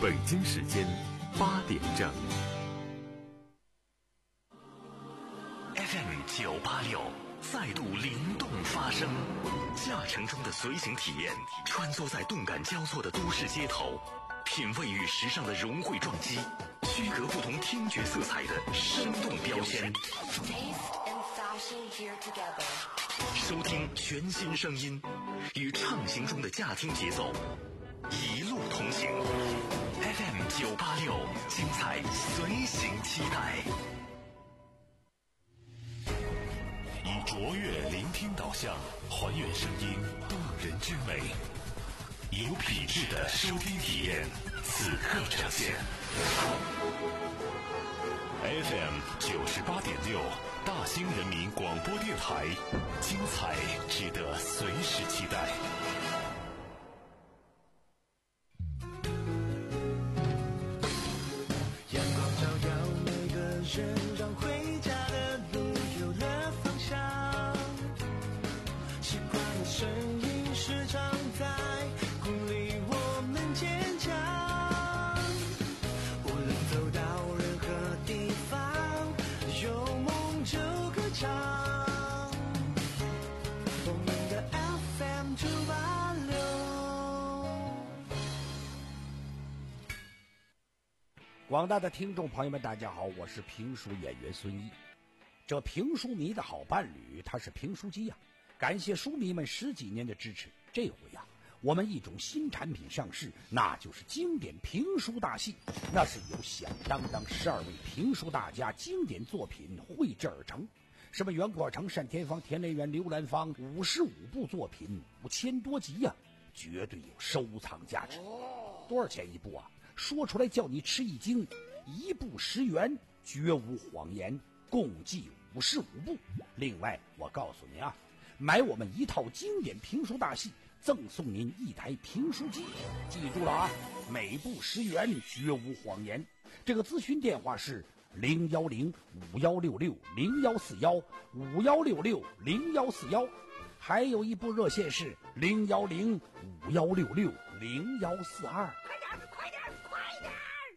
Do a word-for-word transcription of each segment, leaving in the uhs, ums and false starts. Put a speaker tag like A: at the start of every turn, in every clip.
A: 北京时间八点整。
B: F M 九八六再度灵动发声，驾乘中的随行体验，穿梭在动感交错的都市街头，品味与时尚的融汇撞击，区隔不同听觉色彩的生动标签。收听全新声音，与畅行中的驾听节奏一路同行。F M 九八六，精彩随行期待。以卓越聆听导向，还原声音动人之美，有品质的收听体验，此刻呈现。F M 九十八点六，大兴人民广播电台，精彩值得随时期待。
C: 阳光照耀每个人，让回家的路有了方向。习惯的声音时常在鼓励我们坚强。无论走到任何地方，有梦就歌唱。我们的 F M 九八六。
D: 广大的听众朋友们，大家好，我是评书演员孙一。这评书迷的好伴侣，他是评书机呀、啊。感谢书迷们十几年的支持，这回呀、啊，我们一种新产品上市，那就是经典评书大戏。那是由响当当十二位评书大家经典作品绘制而成，什么袁阔成、单田芳、田连元、刘兰芳，五十五部作品，五千多集呀、啊，绝对有收藏价值。多少钱一部啊？说出来叫你吃一惊，一部十元，绝无谎言，共计五十五部。另外，我告诉您啊，买我们一套经典评书大戏，赠送您一台评书机。记住了啊，每部十元，绝无谎言。这个咨询电话是零幺零五幺六六零幺四幺五幺六六零幺四幺，还有一部热线是零幺零五幺六六零幺四二。
E: 快点，快点，快点！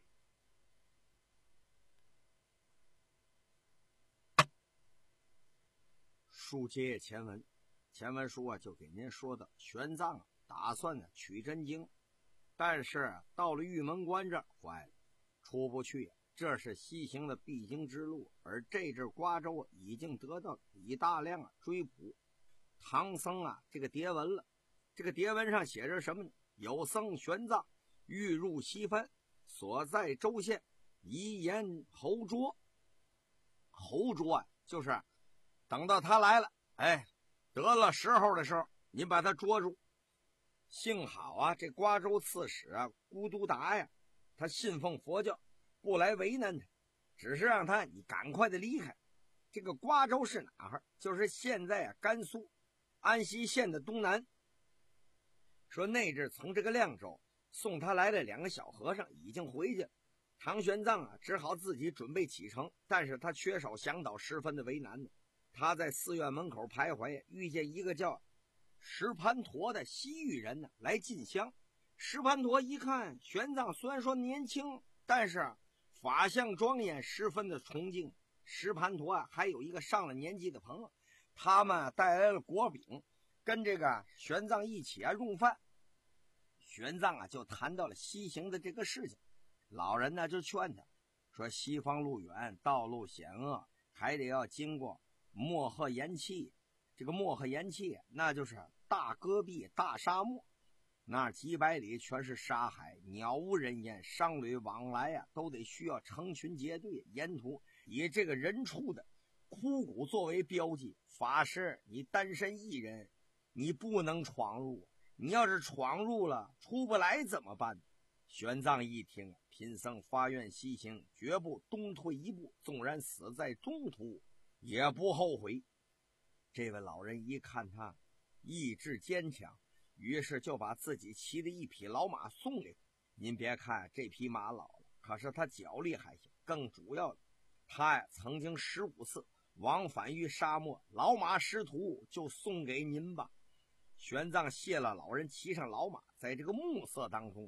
F: 书接前文，前文书啊就给您说的，玄奘啊打算呢取真经，但是啊到了玉门关这儿坏了，出不去，这是西行的必经之路，而这阵瓜州啊已经得到李大亮啊追捕唐僧啊这个牒文了。这个牒文上写着什么呢？有僧玄奘欲入西番，所在州县宜言侯捉。侯捉啊就是等到他来了，哎，得了时候的时候，你把他捉住。幸好啊，这瓜州刺史啊，孤独达呀，他信奉佛教，不来为难他，只是让他你赶快的离开。这个瓜州是哪儿？就是现在啊，甘肃安西县的东南。说那阵从这个亮州送他来的两个小和尚已经回去了，唐玄奘啊，只好自己准备启程，但是他缺少向导，十分的为难呢。他在寺院门口徘徊，遇见一个叫石盘陀的西域人呢来进香。石盘陀一看玄奘虽然说年轻，但是法相庄严，十分的崇敬。石盘陀啊还有一个上了年纪的朋友，他们带来了果饼，跟这个玄奘一起啊用饭。玄奘啊就谈到了西行的这个事情，老人呢就劝他说，西方路远，道路险恶，还得要经过漠河盐气。这个漠河盐气那就是大戈壁、大沙漠，那几百里全是沙海，鸟无人烟，商旅往来啊都得需要成群结队，沿途以这个人畜的枯骨作为标记。法师你单身一人，你不能闯入，你要是闯入了出不来怎么办？玄奘一听，贫僧发愿西行，绝不东退一步，纵然死在中途也不后悔。这位老人一看他意志坚强，于是就把自己骑的一匹老马送给他。您别看这匹马老了，可是他脚力还行，更主要的，他呀曾经十五次往返于沙漠，老马识途，就送给您吧。玄奘谢了老人，骑上老马，在这个暮色当中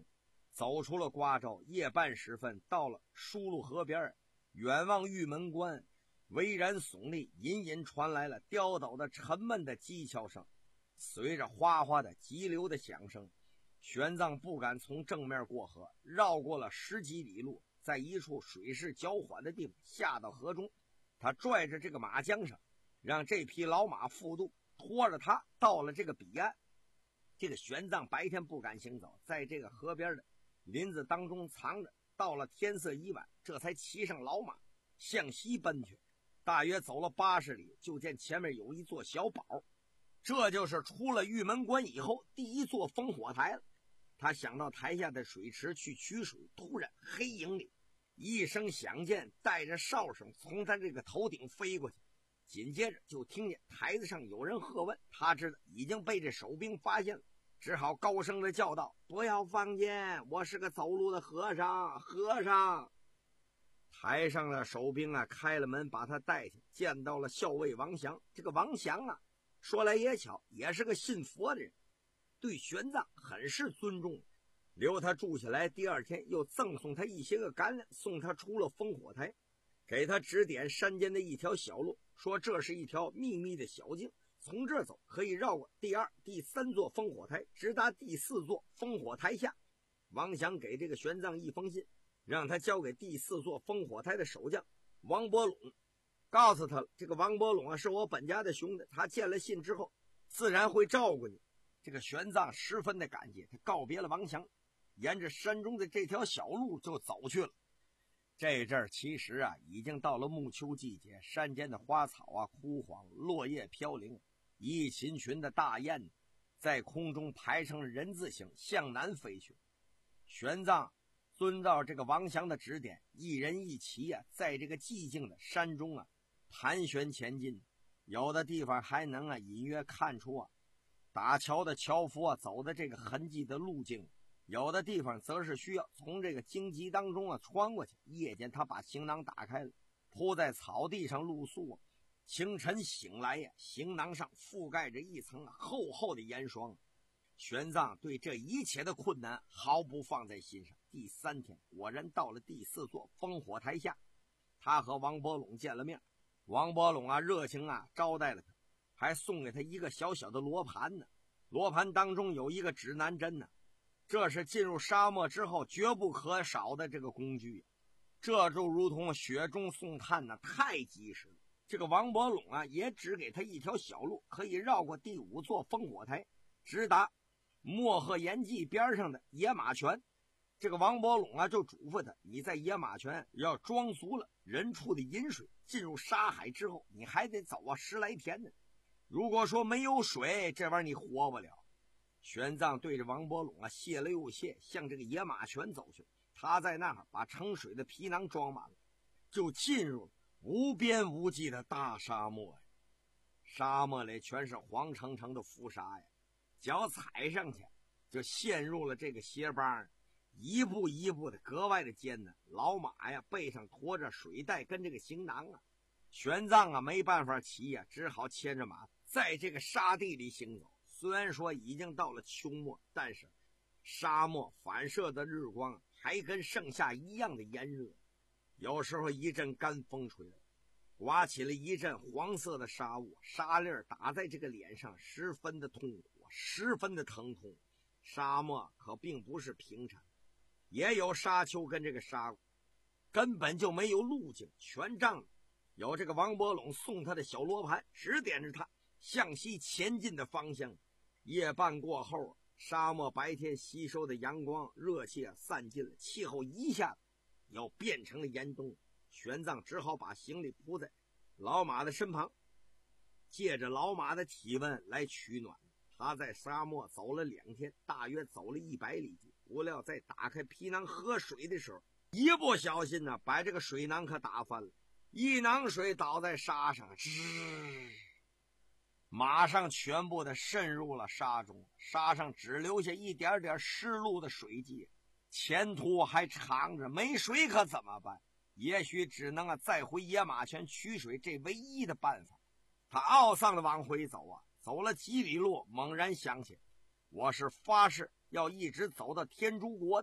F: 走出了瓜州，夜半时分到了疏路河边，远望玉门关，巍然耸立，隐隐传来了刁斗的沉闷的机敲声，随着哗哗的急流的响声，玄奘不敢从正面过河，绕过了十几里路，在一处水势较缓的地方下到河中。他拽着这个马缰绳，让这匹老马负渡，拖着他到了这个彼岸。这个玄奘白天不敢行走，在这个河边的林子当中藏着，到了天色已晚，这才骑上老马向西奔去。大约走了八十里，就见前面有一座小堡，这就是出了玉门关以后第一座烽火台了。他想到台下的水池去取水，突然黑影里一声响箭，带着哨声从他这个头顶飞过去，紧接着就听见台子上有人喝问，他知道已经被这守兵发现了，只好高声的叫道：不要放箭，我是个走路的和尚，和尚。台上的守兵啊开了门把他带去，见到了校尉王祥。这个王祥啊说来也巧，也是个信佛的人，对玄奘很是尊重，留他住下来。第二天又赠送他一些个干粮，送他出了烽火台，给他指点山间的一条小路，说这是一条秘密的小径，从这儿走可以绕过第二、第三座烽火台，直达第四座烽火台下。王祥给这个玄奘一封信，让他交给第四座烽火台的守将王伯陇，告诉他这个王伯陇啊是我本家的兄弟，他见了信之后自然会照顾你。这个玄奘十分的感激，他告别了王祥，沿着山中的这条小路就走去了。这阵儿其实啊已经到了暮秋季节，山间的花草啊枯黄，落叶飘零，一群群的大雁在空中排成人字形向南飞去。玄奘遵照这个王祥的指点，一人一骑啊在这个寂静的山中啊盘旋前进，有的地方还能啊隐约看出啊打桥的樵夫啊走的这个痕迹的路径，有的地方则是需要从这个荆棘当中啊穿过去。夜间他把行囊打开了，铺在草地上露宿啊。清晨醒来呀，行囊上覆盖着一层厚厚的盐霜。玄奘对这一切的困难毫不放在心上。第三天果然到了第四座烽火台下，他和王伯陇见了面。王伯陇啊热情啊招待了他，还送给他一个小小的罗盘呢。罗盘当中有一个指南针呢，这是进入沙漠之后绝不可少的这个工具，这就如同雪中送炭呢，太及时了。这个王伯陇啊也只给他一条小路，可以绕过第五座烽火台，直达漠河岩际边上的野马泉。这个王伯陇啊就嘱咐他，你在野马泉要装足了人畜的饮水，进入沙海之后你还得走啊十来天呢，如果说没有水，这玩意儿你活不了。玄奘对着王伯陇啊谢了又谢，向这个野马泉走去。他在那儿把盛水的皮囊装满了，就进入了无边无际的大沙漠呀。沙漠里全是黄澄澄的浮沙呀，脚踩上去就陷入了这个鞋帮，一步一步的格外的艰难。老马呀背上驮着水袋跟这个行囊啊，玄奘啊没办法骑呀，只好牵着马在这个沙地里行走。虽然说已经到了秋末，但是沙漠反射的日光还跟盛夏一样的炎热。有时候一阵干风吹来，刮起了一阵黄色的沙雾，沙粒打在这个脸上，十分的痛苦，十分的疼痛。沙漠可并不是平坦，也有沙丘跟这个沙谷，根本就没有路径，全障了。有这个王伯陇送他的小罗盘，指点着他向西前进的方向。夜半过后，沙漠白天吸收的阳光热气散尽了，气候一下子又变成了严冬。玄奘只好把行李铺在老马的身旁，借着老马的体温来取暖。他在沙漠走了两天，大约走了一百里地，不料在打开皮囊喝水的时候，一不小心呢，把这个水囊可打翻了，一囊水倒在沙上，吱，马上全部的渗入了沙中，沙上只留下一点点湿漉的水迹，前途还长着，没水可怎么办？也许只能啊再回野马泉取水，这唯一的办法。他懊丧的往回走啊，走了几里路，猛然想起，我是发誓要一直走到天竺国的，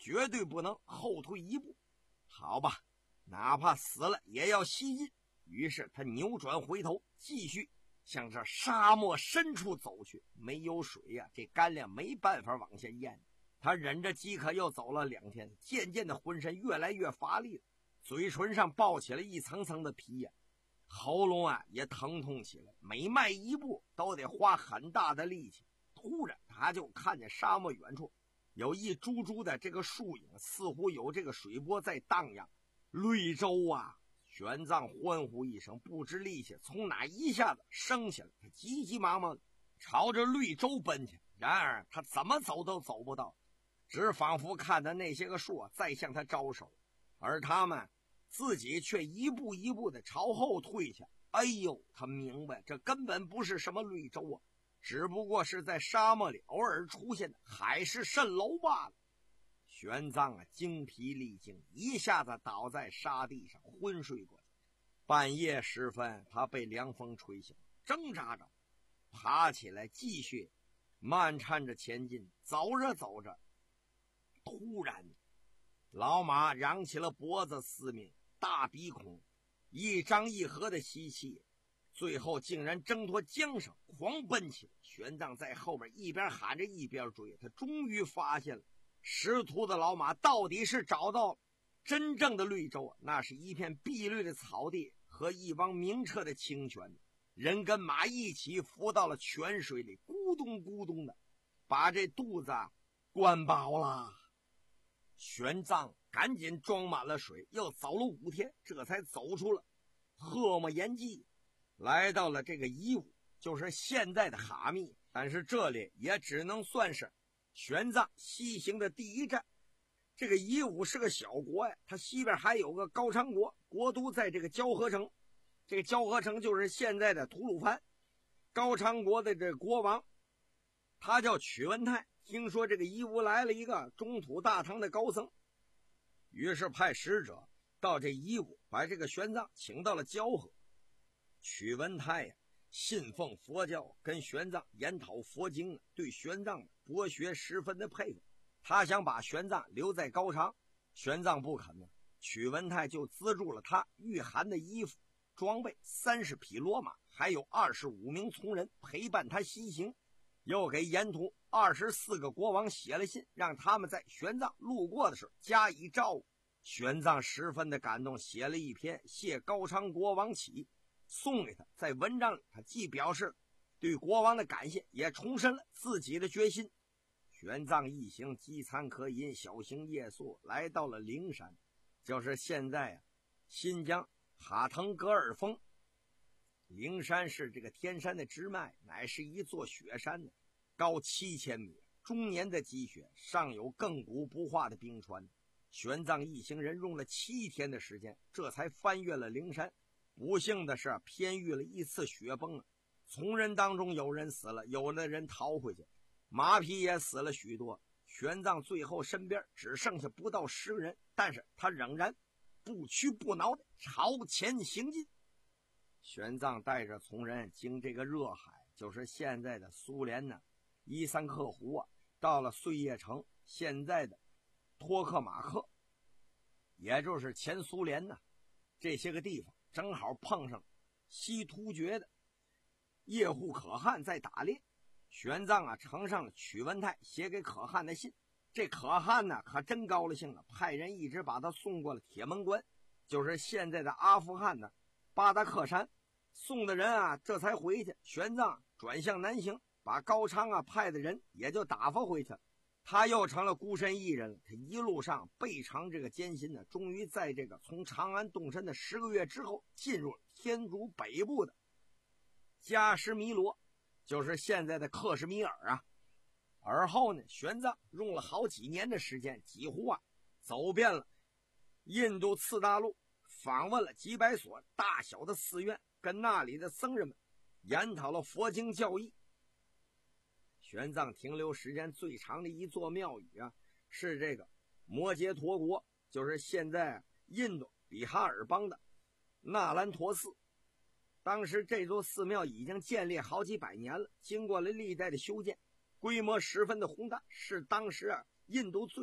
F: 绝对不能后退一步。好吧，哪怕死了也要西进。于是他扭转回头，继续向这沙漠深处走去。没有水呀、啊，这干粮没办法往下咽。他忍着饥渴又走了两天，渐渐的浑身越来越乏力了，嘴唇上爆起了一层层的皮呀，喉咙啊也疼痛起来，每迈一步都得花很大的力气。突然他就看见沙漠远处有一株株的这个树影，似乎有这个水波在荡漾。绿洲啊！玄奘欢呼一声，不知力气从哪一下子升起来，他急急忙忙朝着绿洲奔去。然而他怎么走都走不到，只仿佛看到那些个树在向他招手，而他们自己却一步一步的朝后退下。哎呦，他明白这根本不是什么绿洲啊，只不过是在沙漠里偶尔出现的海市蜃楼罢了。玄奘啊，精疲力尽，一下子倒在沙地上昏睡过去。半夜时分，他被凉风吹醒，挣扎着爬起来，继续漫颤着前进。走着走着，突然老马扬起了脖子嘶鸣，大鼻孔一张一合的吸气，最后竟然挣脱缰绳狂奔起来。玄奘在后边一边喊着一边追，他终于发现了识途的老马到底是找到真正的绿洲，那是一片碧绿的草地和一汪明澈的清泉，人跟马一起浮到了泉水里，咕咚咕咚的把这肚子灌饱了。玄奘赶紧装满了水，又走了五天，这才走出了赫莫延济，来到了这个夷吾，就是现在的哈密。但是这里也只能算是玄奘西行的第一站。这个夷吾是个小国呀，它西边还有个高昌国，国都在这个交河城。这个交河城就是现在的吐鲁番。高昌国的这个国王他叫曲文泰，听说这个夷吾来了一个中土大唐的高僧，于是派使者到这夷吾，把这个玄奘请到了交河。曲文泰呀，信奉佛教，跟玄奘研讨佛经，对玄奘博学十分的佩服。他想把玄奘留在高昌，玄奘不肯呢。曲文泰就资助了他御寒的衣服装备，三十匹骡马，还有二十五名从人陪伴他西行，又给沿途二十四个国王写了信，让他们在玄奘路过的时候加以照顾。玄奘十分的感动，写了一篇谢高昌国王启，送给他。在文章里，他既表示对国王的感谢，也重申了自己的决心。玄奘一行饥餐渴饮，小行夜宿，来到了灵山，就是现在啊新疆哈腾格尔峰。灵山是这个天山的支脉，乃是一座雪山呢，高七千米，终年的积雪，上有亘古不化的冰川。玄奘一行人用了七天的时间，这才翻越了灵山。不幸的是，偏遇了一次雪崩啊，从人当中有人死了，有的人逃回去，马匹也死了许多。玄奘最后身边只剩下不到十个人，但是他仍然不屈不挠的朝前行进。玄奘带着从人经这个热海，就是现在的苏联呢伊桑克湖啊，到了碎叶城，现在的托克马克，也就是前苏联呢这些个地方，正好碰上西突厥的叶护可汗在打猎。玄奘啊呈上了曲文泰写给可汗的信，这可汗呢可真高了兴了，派人一直把他送过了铁门关，就是现在的阿富汗的巴达克山。送的人啊这才回去，玄奘转向南行，把高昌啊派的人也就打发回去了。他又成了孤身一人了。他一路上倍尝这个艰辛呢，终于在这个从长安动身的十个月之后，进入天竺北部的加什弥罗，就是现在的克什米尔啊。而后呢，玄奘用了好几年的时间，几乎啊走遍了印度次大陆，访问了几百所大小的寺院，跟那里的僧人们研讨了佛经教义。玄奘停留时间最长的一座庙宇啊，是这个摩羯陀国，就是现在印度比哈尔邦的纳兰陀寺。当时这座寺庙已经建立好几百年了，经过了历代的修建，规模十分的宏大，是当时啊印度最大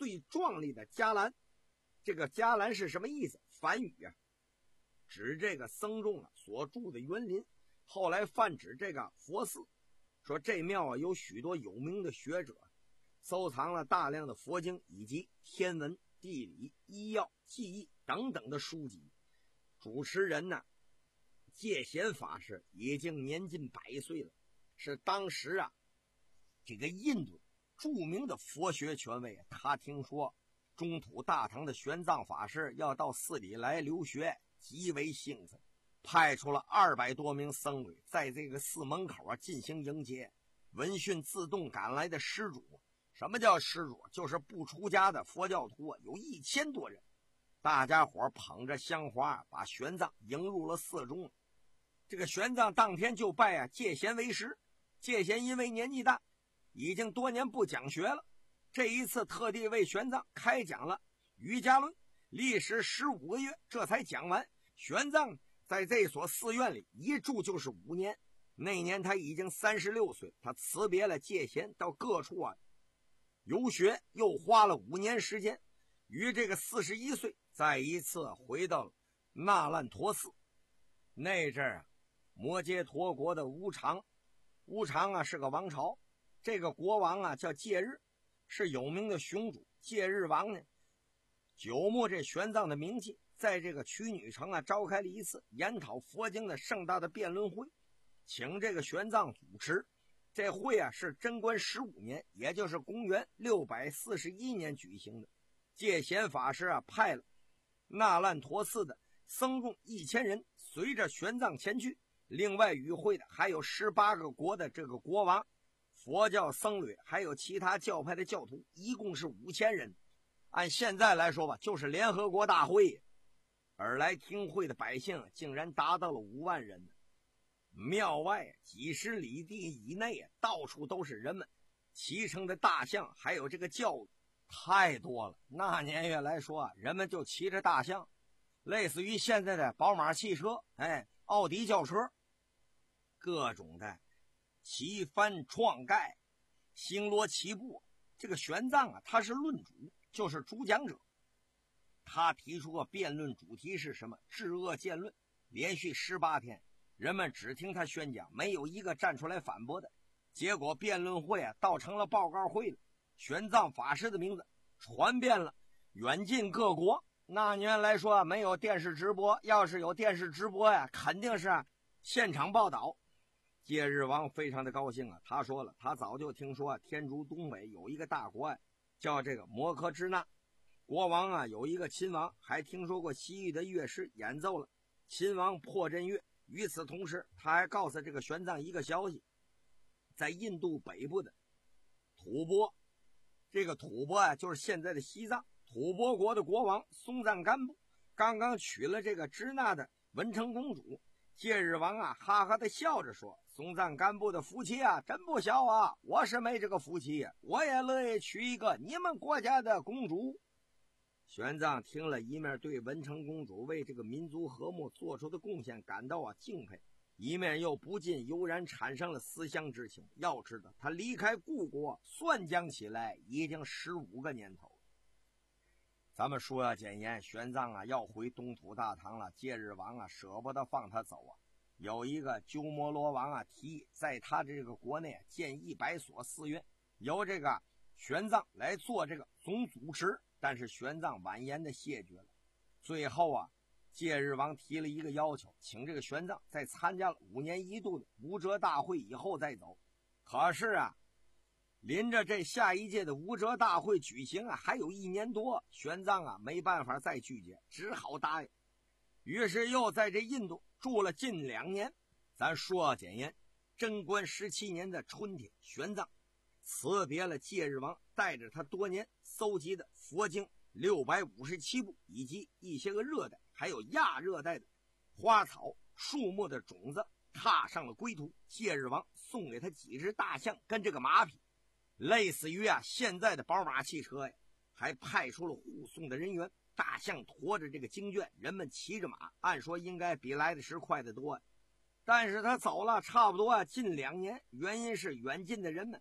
F: 最壮丽的伽蓝。这个伽蓝是什么意思？梵语啊，指这个僧众啊所住的园林，后来泛指这个佛寺。说这庙啊有许多有名的学者，收藏了大量的佛经以及天文、地理、医药、技艺等等的书籍。主持人呢，戒贤法师已经年近百岁了，是当时啊这个印度著名的佛学权威。他听说中土大唐的玄奘法师要到寺里来留学，极为兴奋，派出了二百多名僧侣在这个寺门口啊进行迎接。闻讯自动赶来的施主，什么叫施主？就是不出家的佛教徒啊，有一千多人。大家伙捧着香花，把玄奘迎入了寺中。这个玄奘当天就拜啊戒贤为师。戒贤因为年纪大，已经多年不讲学了，这一次特地为玄奘开讲了瑜伽论，历时十五个月，这才讲完。玄奘在这所寺院里一住就是五年。那年他已经三十六岁，他辞别了戒贤，到各处啊游学，又花了五年时间，于这个四十一岁再一次回到了那烂陀寺。那阵儿啊，摩揭陀国的乌常，乌常啊是个王朝，这个国王啊叫戒日，是有名的雄主。戒日王呢，久慕这玄奘的名气，在这个曲女城啊召开了一次研讨佛经的盛大的辩论会，请这个玄奘主持。这会啊是贞观十五年，也就是公元六百四十一年举行的。戒贤法师啊派了那烂陀寺的僧众一千人随着玄奘前去，另外与会的还有十八个国的这个国王、佛教僧侣，还有其他教派的教徒，一共是五千人。按现在来说吧，就是联合国大会。而来听会的百姓竟然达到了五万人呢。庙外几十里地以内到处都是人们，骑乘的大象还有这个轿子太多了。那年月来说啊，人们就骑着大象，类似于现在的宝马汽车，哎，奥迪轿车，各种的骑翻撞盖，星罗棋布。这个玄奘啊，他是论主，就是主讲者。他提出个辩论主题是什么？治恶见论。连续十八天，人们只听他宣讲，没有一个站出来反驳的。结果辩论会啊，倒成了报告会了。玄奘法师的名字传遍了远近各国。那年来说没有电视直播，要是有电视直播呀，肯定是现场报道。戒日王非常的高兴啊，他说了，他早就听说天竺东北有一个大国啊，叫这个摩诃支那。国王啊有一个亲王，还听说过西域的乐师演奏了亲王破阵乐。与此同时，他还告诉这个玄奘一个消息，在印度北部的吐蕃，这个吐蕃啊就是现在的西藏，吐蕃国的国王松赞干布刚刚娶了这个支那的文成公主。戒日王啊哈哈的笑着说，松赞干布的福气啊真不小啊，我是没这个福气，我也乐意娶一个你们国家的公主。玄奘听了，一面对文成公主为这个民族和睦做出的贡献感到啊敬佩，一面又不禁悠然产生了思乡之情。要知道他离开故国算讲起来已经十五个年头了。咱们说要简言，玄奘啊要回东土大唐了，戒日王啊舍不得放他走啊。有一个鸠摩罗王啊提议在他这个国内建一百所寺院，由这个玄奘来做这个总主持。但是玄奘婉言的谢绝了。最后啊，戒日王提了一个要求，请这个玄奘在参加了五年一度的无遮大会以后再走。可是啊，临着这下一届的无遮大会举行啊，还有一年多，玄奘啊没办法再拒绝，只好答应。于是又在这印度住了近两年。咱说简言，贞观十七年的春天，玄奘辞别了戒日王，带着他多年搜集的佛经六百五十七部，以及一些个热带还有亚热带的花草树木的种子，踏上了归途。戒日王送给他几只大象跟这个马匹，类似于啊现在的宝马汽车呀，还派出了护送的人员。大象驮着这个经卷，人们骑着马，按说应该比来的时快得多。但是他走了差不多啊近两年，原因是远近的人们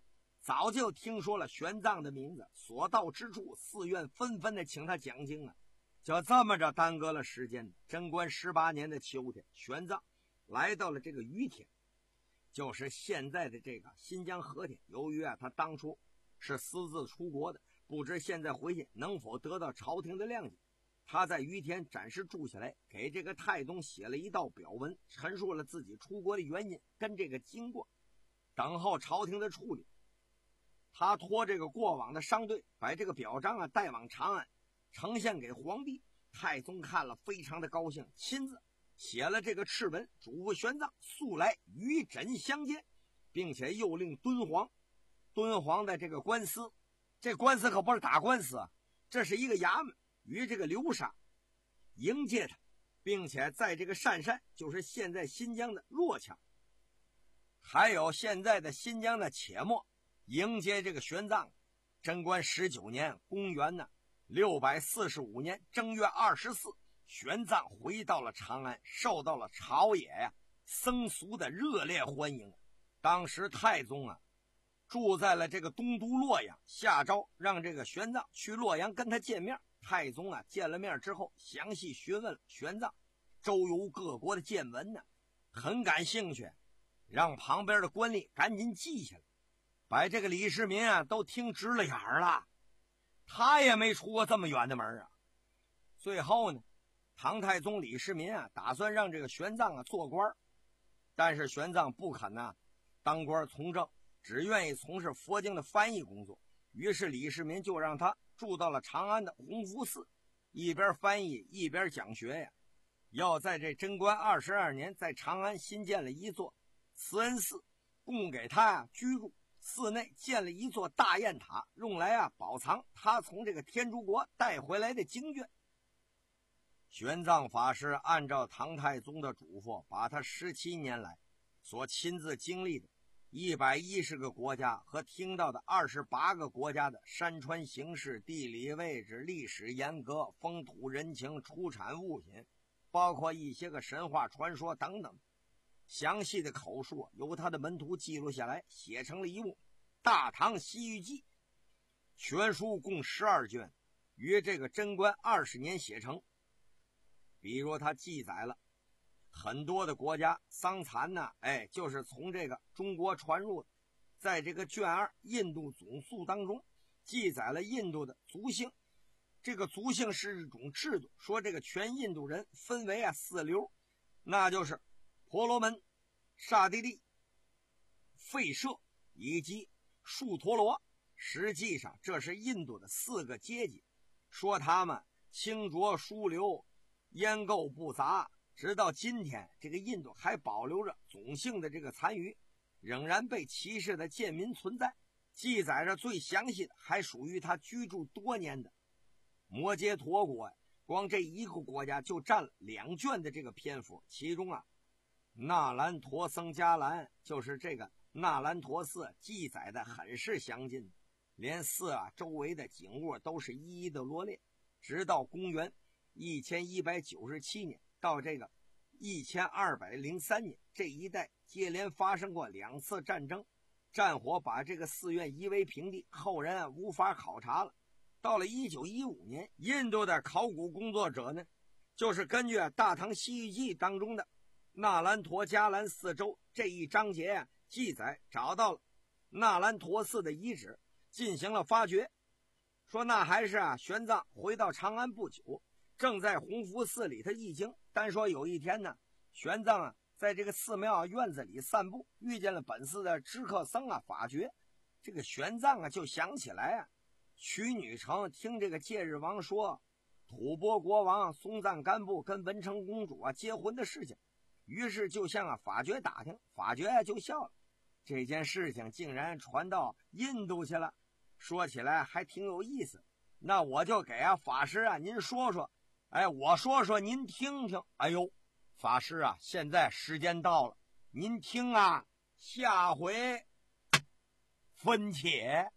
F: 早就听说了玄奘的名字，所到之处寺院纷纷的请他讲经啊。就这么着耽搁了时间。贞观十八年的秋天，玄奘来到了这个于田，就是现在的这个新疆和田。由于啊他当初是私自出国的，不知现在回去能否得到朝廷的谅解，他在于田暂时住下来，给这个太宗写了一道表文，陈述了自己出国的原因跟这个经过，等候朝廷的处理。他托这个过往的商队把这个表彰啊带往长安，呈现给皇帝。太宗看了非常的高兴，亲自写了这个敕文，嘱咐玄奘速来与朕相见，并且又令敦煌敦煌的这个官司，这官司可不是打官司啊，这是一个衙门，与这个流沙迎接他，并且在这个鄯善，就是现在新疆的若羌，还有现在的新疆的且末，迎接这个玄奘。贞观十九年，公元呢六百四十五年正月二十四，玄奘回到了长安，受到了朝野呀、啊、僧俗的热烈欢迎。当时太宗啊住在了这个东都洛阳，下诏让这个玄奘去洛阳跟他见面。太宗啊见了面之后，详细询问了玄奘周游各国的见闻呢，很感兴趣，让旁边的官吏赶紧记下来，把这个李世民啊都听直了眼了。他也没出过这么远的门啊。最后呢，唐太宗李世民啊打算让这个玄奘啊做官，但是玄奘不肯呢、啊、当官从政，只愿意从事佛经的翻译工作。于是李世民就让他住到了长安的弘福寺，一边翻译一边讲学呀。要在这贞观二十二年，在长安新建了一座慈恩寺，供给他啊居住。寺内建了一座大雁塔，用来啊保藏他从这个天竺国带回来的经卷。玄奘法师按照唐太宗的嘱咐，把他十七年来所亲自经历的一百一十个国家和听到的二十八个国家的山川形势、地理位置、历史沿革、风土人情、出产物品，包括一些个神话传说等等，详细的口述由他的门徒记录下来，写成了一部《大唐西域记》。全书共十二卷，于这个贞观二十年写成。比如他记载了很多的国家桑蚕呢，哎，就是从这个中国传入的。在这个卷二印度总宿当中记载了印度的族姓，这个族姓是一种制度，说这个全印度人分为啊四流，那就是婆罗门、刹帝利、吠舍以及树陀罗。实际上这是印度的四个阶级，说他们清浊疏流，烟垢不杂。直到今天，这个印度还保留着种姓的这个残余，仍然被歧视的贱民存在。记载着最详细的还属于他居住多年的摩羯陀国，光这一个国家就占了两卷的这个篇幅。其中啊那兰陀僧伽蓝，就是这个那兰陀寺，记载的很是详尽，连寺啊周围的景物都是一一的罗列。直到公元一千一百九十七年到这个一千二百零三年，这一带接连发生过两次战争，战火把这个寺院夷为平地，后人啊无法考察了。到了一九一五年，印度的考古工作者呢，就是根据《大唐西域记》当中的那兰陀伽蓝四周这一章节啊记载，找到了那兰陀寺的遗址，进行了发掘。说那还是啊玄奘回到长安不久，正在弘福寺里头译经。单说有一天呢，玄奘啊在这个寺庙院子里散步，遇见了本寺的知客僧啊法觉。这个玄奘啊就想起来啊曲女城听这个戒日王说吐蕃国王松赞干布跟文成公主啊结婚的事情，于是就向啊法觉打听。法觉啊就笑了，这件事情竟然传到印度去了，说起来还挺有意思。那我就给啊法师啊您说说，哎，我说说您听听。哎呦，法师啊，现在时间到了，您听啊，下回分解。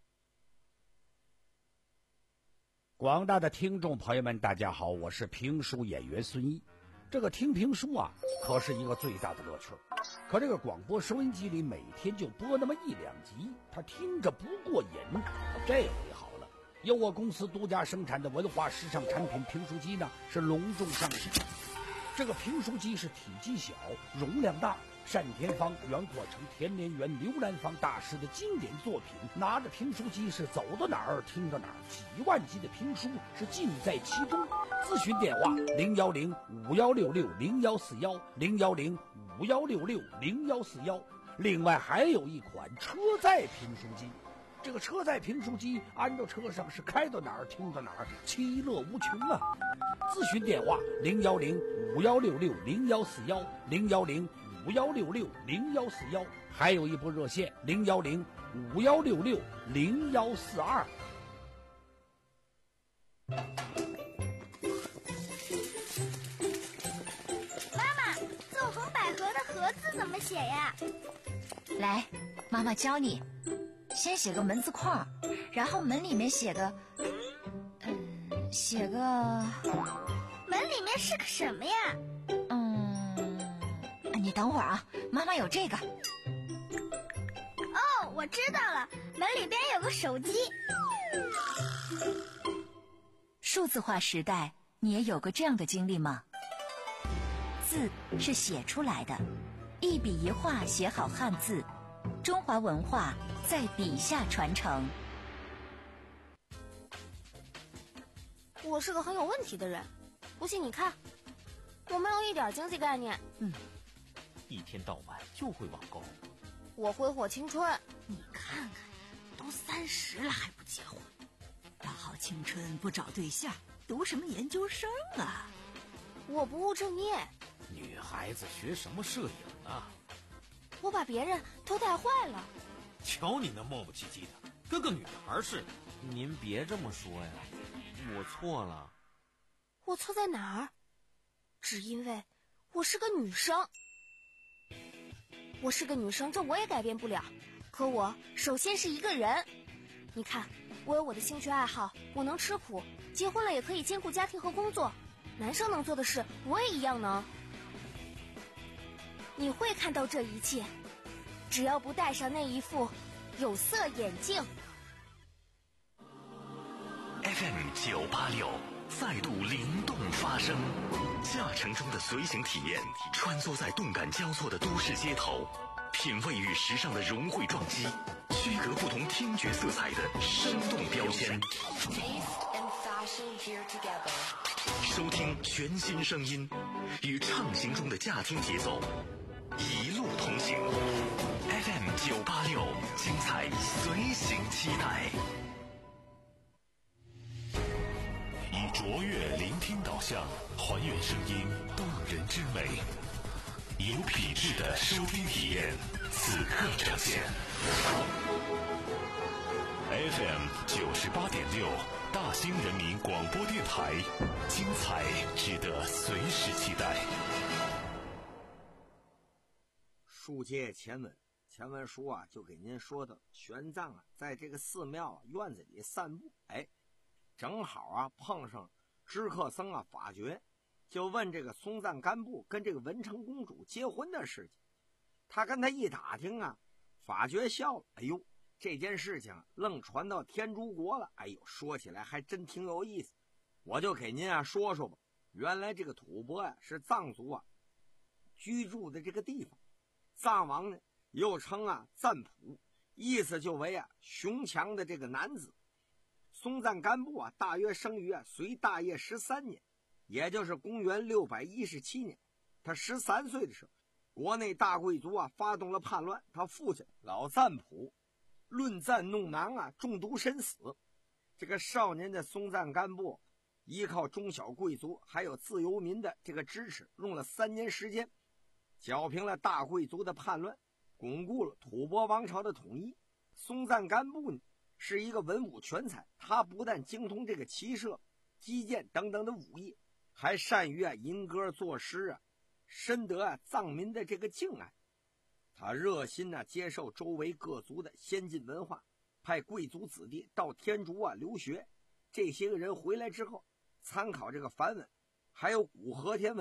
D: 广大的听众朋友们，大家好，我是评书演员孙一。 这个听评书啊，可是一个最大的乐趣。可这个广播收音机里每天就播那么一两集，他听着不过瘾。这回好了，由我公司独家生产的文化时尚产品评书机呢，是隆重上市。这个评书机是体积小，容量大，单田芳、袁阔成、田连元、刘兰芳大师的经典作品，拿着评书机是走到哪儿听到哪儿，几万集的评书是尽在其中。咨询电话零幺零五幺六六零幺四幺零幺零五幺六六零幺四幺。另外还有一款车载评书机，这个车载评书机安到车上是开到哪儿听到哪儿，其乐无穷啊！咨询电话零幺零五幺六六零幺四幺零幺零五幺六六零幺四幺，还有一部热线零幺零五幺六六零幺四二。
E: 妈妈，纵横捭阖的阖字怎么写呀？
G: 来，妈妈教你。先写个门字框，然后门里面写个，嗯，写个，
E: 门里面是个什么呀？
G: 嗯，你等会儿啊，妈妈有这个。
E: 哦，我知道了，门里边有个手机。
G: 数字化时代，你也有过这样的经历吗？字是写出来的，一笔一画写好汉字，中华文化在笔下传承。
H: 我是个很有问题的人，不信你看，我没有一点经济概念。
I: 嗯，一天到晚就会网购。
H: 我挥霍青春。
J: 你看看，都三十了还不结婚，大好青春不找对象，读什么研究生啊？
H: 我不务正业。
I: 女孩子学什么摄影啊？
H: 我把别人都带坏了。
I: 瞧你那磨磨唧唧的，跟个女孩似的。
K: 您别这么说呀，我错了。
H: 我错在哪儿？只因为我是个女生。我是个女生，这我也改变不了。可我首先是一个人。你看，我有我的兴趣爱好，我能吃苦，结婚了也可以兼顾家庭和工作。男生能做的事，我也一样能。你会看到这一切，只要不戴上那一副有色眼镜。
B: F M 九八六再度灵动发声，驾乘中的随行体验，穿梭在动感交错的都市街头，品味与时尚的融汇撞击，区隔不同听觉色彩的生动标签。收听全新声音，与畅行中的驾听节奏，一路同行。F M 九八六，精彩随行期待。以卓越聆听导向，还原声音动人之美，有品质的收听体验，此刻呈现。F M 九十八点六，大兴人民广播电台，精彩值得随时期待。
F: 书接前文，前文书啊就给您说的，玄奘啊在这个寺庙啊院子里散步，哎，正好啊碰上知客僧啊法觉，就问这个松赞干布跟这个文成公主结婚的事情。他跟他一打听啊，法觉笑了，哎呦，这件事情啊愣传到天竺国了，哎呦，说起来还真挺有意思。我就给您啊说说吧。原来这个吐蕃啊是藏族啊居住的这个地方，藏王呢又称啊赞普，意思就为啊雄强的这个男子。松赞干布啊大约生于啊隋大业十三年，也就是公元六百一十七年。他十三岁的时候，国内大贵族啊发动了叛乱，他父亲老赞普论赞弄囊啊中毒身死。这个少年的松赞干布依靠中小贵族还有自由民的这个支持，用了三年时间剿平了大贵族的叛乱，巩固了吐蕃王朝的统一。松赞干布呢是一个文武全才，他不但精通这个骑射、击剑等等的武艺，还善于啊吟歌作诗啊，深得啊藏民的这个敬爱。他热心啊接受周围各族的先进文化，派贵族子弟到天竺啊留学。这些个人回来之后，参考这个梵文还有古和田文，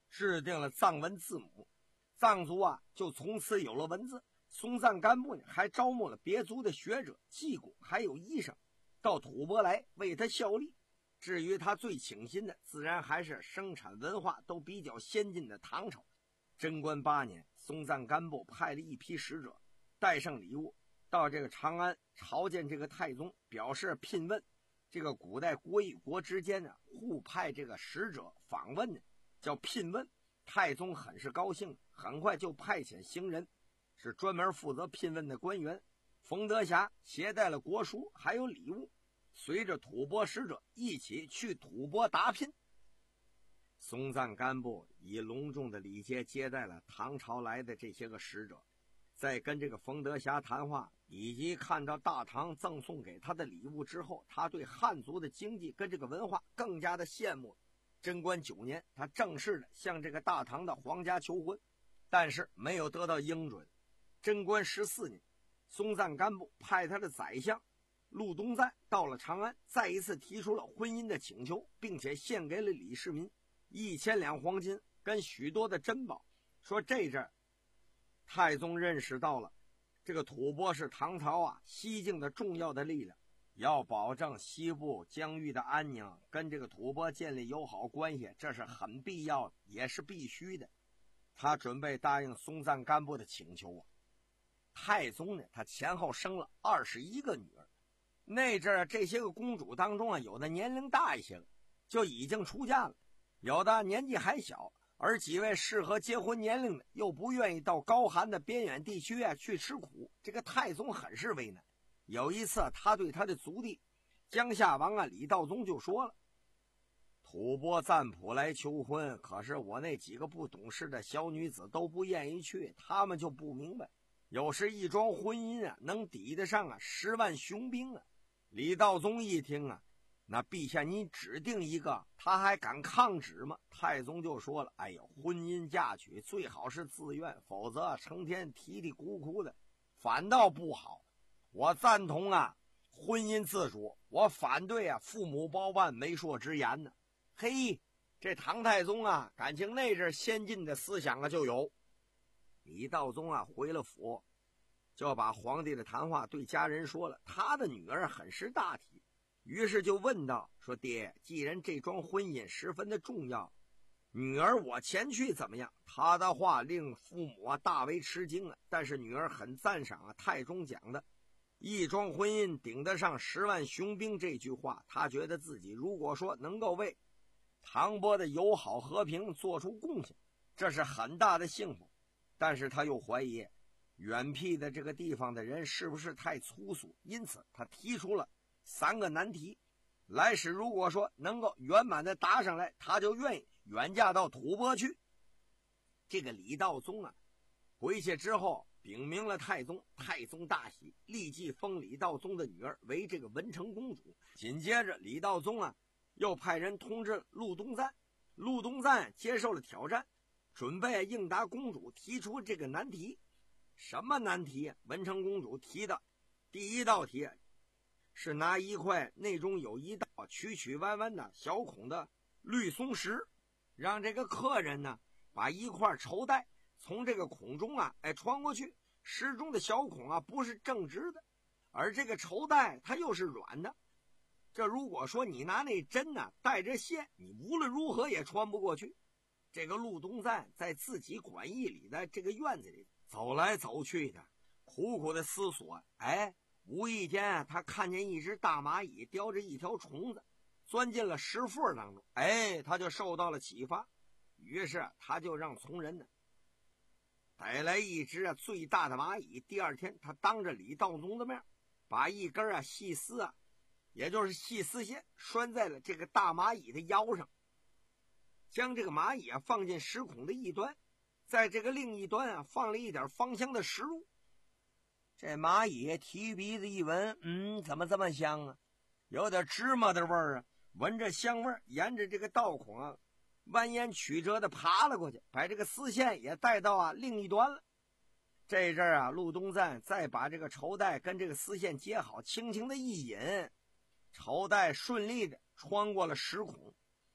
F: 制定了藏文字母，藏族啊就从此有了文字。松赞干布呢还招募了别族的学者、技工还有医生到吐蕃来为他效力。至于他最倾心的，自然还是生产文化都比较先进的唐朝。贞观八年，松赞干布派了一批使者，带上礼物到这个长安朝见这个太宗，表示聘问。这个古代国与国之间呢，互派这个使者访问呢，叫聘问。太宗很是高兴，很快就派遣行人，是专门负责聘问的官员。冯德霞携带了国书还有礼物，随着吐蕃使者一起去吐蕃答聘。松赞干布以隆重的礼节接待了唐朝来的这些个使者，在跟这个冯德霞谈话以及看到大唐赠送给他的礼物之后，他对汉族的经济跟这个文化更加的羡慕。贞观九年，他正式的向这个大唐的皇家求婚，但是没有得到应准。贞观十四年，松赞干布派他的宰相陆东赞到了长安，再一次提出了婚姻的请求，并且献给了李世民一千两黄金跟许多的珍宝，说这阵太宗认识到了这个吐蕃是唐朝啊西境的重要的力量，要保证西部疆域的安宁，跟这个吐蕃建立友好关系，这是很必要的，也是必须的。他准备答应松赞干布的请求啊。太宗呢，他前后生了二十一个女儿，那阵儿这些个公主当中啊，有的年龄大一些了，就已经出嫁了，有的年纪还小，而几位适合结婚年龄的又不愿意到高寒的边远地区啊去吃苦，这个太宗很是为难。有一次他对他的族弟江夏王啊李道宗就说了，吐蕃赞普来求婚，可是我那几个不懂事的小女子都不愿意去，他们就不明白，有时一桩婚姻啊能抵得上啊十万雄兵啊。李道宗一听啊，那陛下您指定一个，他还敢抗旨吗？太宗就说了，哎呦，婚姻嫁娶最好是自愿，否则成天啼啼咕咕的反倒不好。我赞同啊婚姻自主，我反对啊父母包办媒妁之言呢。嘿，这唐太宗啊感情那阵先进的思想啊就有。李道宗啊回了府，就把皇帝的谈话对家人说了，他的女儿很识大体，于是就问道，说爹，既然这桩婚姻十分的重要，女儿我前去怎么样？他的话令父母啊大为吃惊啊，但是女儿很赞赏啊太宗讲的一桩婚姻顶得上十万雄兵这句话，他觉得自己如果说能够为唐波的友好和平做出贡献，这是很大的幸福。但是他又怀疑远僻的这个地方的人是不是太粗俗，因此他提出了三个难题，来使如果说能够圆满的答上来，他就愿意远嫁到吐蕃去。这个李道宗啊回去之后禀明了太宗，太宗大喜，立即封李道宗的女儿为这个文成公主。紧接着李道宗啊又派人通知陆东赞，陆东赞接受了挑战，准备应答公主提出这个难题。什么难题啊？文成公主提的第一道题是拿一块内中有一道曲曲弯弯的小孔的绿松石，让这个客人呢把一块绸带从这个孔中啊哎穿过去，石中的小孔啊不是正直的，而这个绸带它又是软的，这如果说你拿那针呢带着线，你无论如何也穿不过去。这个陆东赞在自己馆驿里的这个院子里走来走去的，苦苦的思索，哎，无意间啊他看见一只大蚂蚁叼着一条虫子钻进了石缝当中，哎，他就受到了启发，于是他就让从人呢逮来一只啊最大的蚂蚁。第二天他当着李道宗的面把一根啊细丝啊也就是细丝线拴在了这个大蚂蚁的腰上，将这个蚂蚁啊放进石孔的一端，在这个另一端啊放了一点芳香的食物。这蚂蚁提鼻子一闻，嗯，怎么这么香啊？有点芝麻的味儿啊！闻着香味儿，沿着这个道孔啊蜿蜒曲折的爬了过去，把这个丝线也带到啊另一端了。这阵儿啊，陆东赞再把这个绸带跟这个丝线接好，轻轻的一引，绸带顺利的穿过了石孔。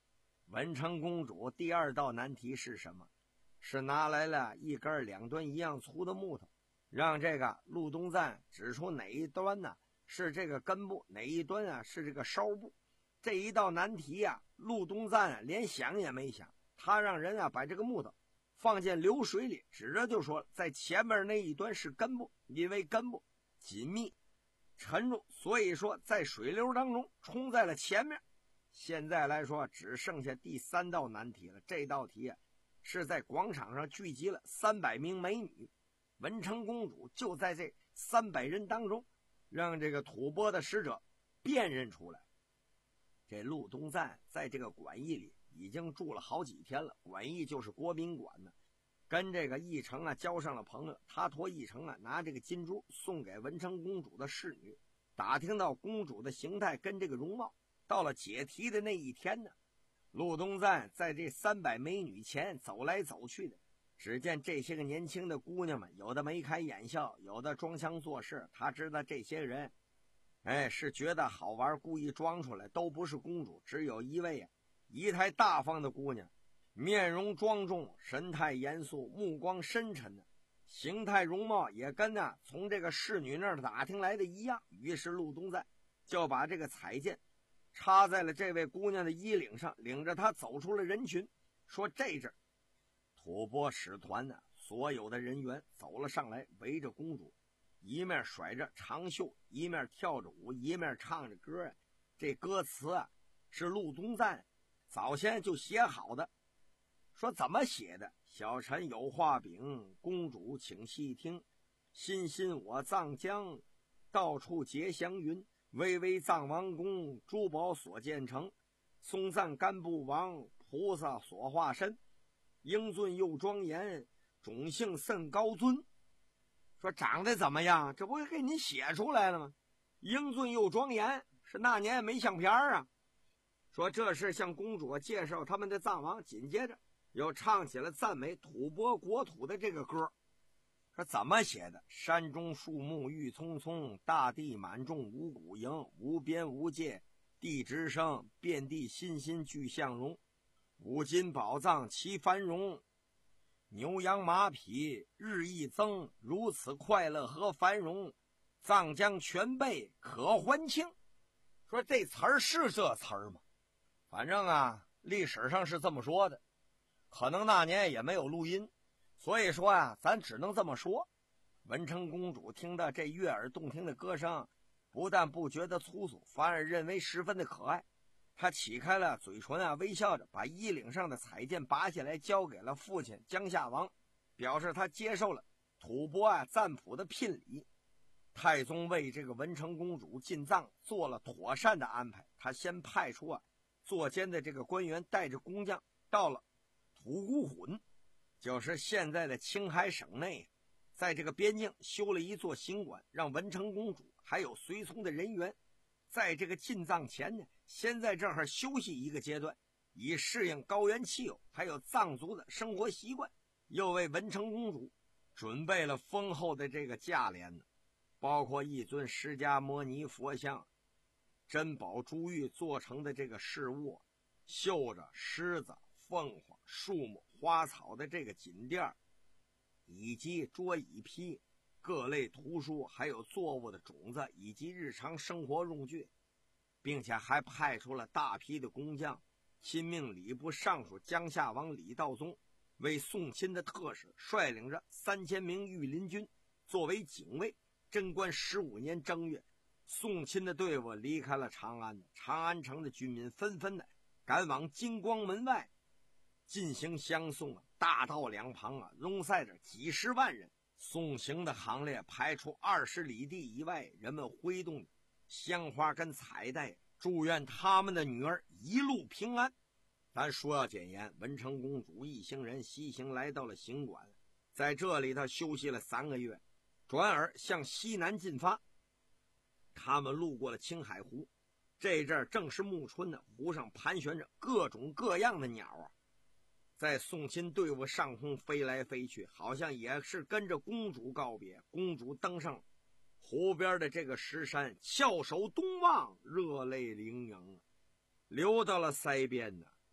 F: 文成公主第二道难题是什么？是拿来了一根两端一样粗的木头，让这个陆东赞指出哪一端呢是这个根部，哪一端啊是这个梢部。这一道难题啊，陆东赞连想也没想，他让人啊把这个木头放进流水里，指着就说在前面那一端是根部，因为根部紧密沉入，所以说在水流当中冲在了前面。现在来说只剩下第三道难题了，这道题啊是在广场上聚集了三百名美女，文成公主就在这三百人当中让这个吐蕃的使者辨认出来。这陆东赞在这个馆驿里已经住了好几天了，馆驿就是国宾馆呢，跟这个义成啊交上了朋友。他托义成啊拿这个金珠送给文成公主的侍女，打听到公主的形态跟这个容貌。到了解题的那一天呢，陆东赞在这三百美女前走来走去的，只见这些个年轻的姑娘们，有的眉开眼笑，有的装腔作势。他知道这些人哎，是觉得好玩，故意装出来，都不是公主。只有一位啊仪态大方的姑娘，面容庄重，神态严肃，目光深沉的，形态容貌也跟啊从这个侍女那儿打听来的一样。于是陆东赞就把这个彩剑插在了这位姑娘的衣领上，领着她走出了人群，说这阵吐蕃使团呢，所有的人员走了上来，围着公主，一面甩着长袖，一面跳着舞，一面唱着歌。这歌词啊是陆东赞早先就写好的，说怎么写的？小臣有话禀，公主请细听。欣欣我藏江，到处结祥云。巍巍藏王宫，珠宝所建成。松赞干布王，菩萨所化身。英俊又庄严，种姓甚高尊。说长得怎么样？这不是给您写出来了吗？英俊又庄严，是那年没相片啊。说这是向公主介绍他们的藏王，紧接着又唱起了赞美吐蕃国土的这个歌。说怎么写的？山中树木郁葱葱，大地满种五谷营，无边无界地直生，遍地欣欣俱向荣。五金宝藏齐繁荣，牛羊马匹日益增，如此快乐和繁荣，藏江全备可欢庆。说这词儿是这词儿吗？反正啊历史上是这么说的，可能那年也没有录音，所以说啊咱只能这么说。文成公主听到这悦耳动听的歌声，不但不觉得粗俗，反而认为十分的可爱。她起开了嘴唇啊，微笑着把衣领上的彩剑拔下来，交给了父亲江夏王，表示他接受了吐蕃啊赞普的聘礼。太宗为这个文成公主进藏做了妥善的安排，他先派出啊坐监的这个官员带着工匠到了吐谷浑，就是现在的青海省内，在这个边境修了一座行馆，让文成公主还有随从的人员在这个进藏前呢，先在这儿休息一个阶段，以适应高原气候还有藏族的生活习惯。又为文成公主准备了丰厚的这个价联呢，包括一尊释迦摩尼佛像，珍宝珠玉做成的这个饰物，绣着狮子、凤凰、树木、花草的这个锦垫，以及桌椅批、各类图书，还有作物的种子，以及日常生活用具，并且还派出了大批的工匠，亲命礼部尚书江夏王李道宗为宋钦的特使，率领着三千名御林军作为警卫。贞观十五年正月，宋钦的队伍离开了长安，长安城的居民纷纷的赶往金光门外进行相送啊。大道两旁啊拥塞着几十万人，送行的行列排出二十里地以外，人们挥动香花跟彩带，祝愿他们的女儿一路平安。咱说要简言，文成公主一行人西行来到了行馆，在这里头休息了三个月，转而向西南进发。他们路过了青海湖，这阵儿正是暮春呢，湖上盘旋着各种各样的鸟啊，在宋钦队伍上空飞来飞去，好像也是跟着公主告别。公主登上湖边的这个石山，翘首东望，热泪盈盈啊，流到了腮边呢。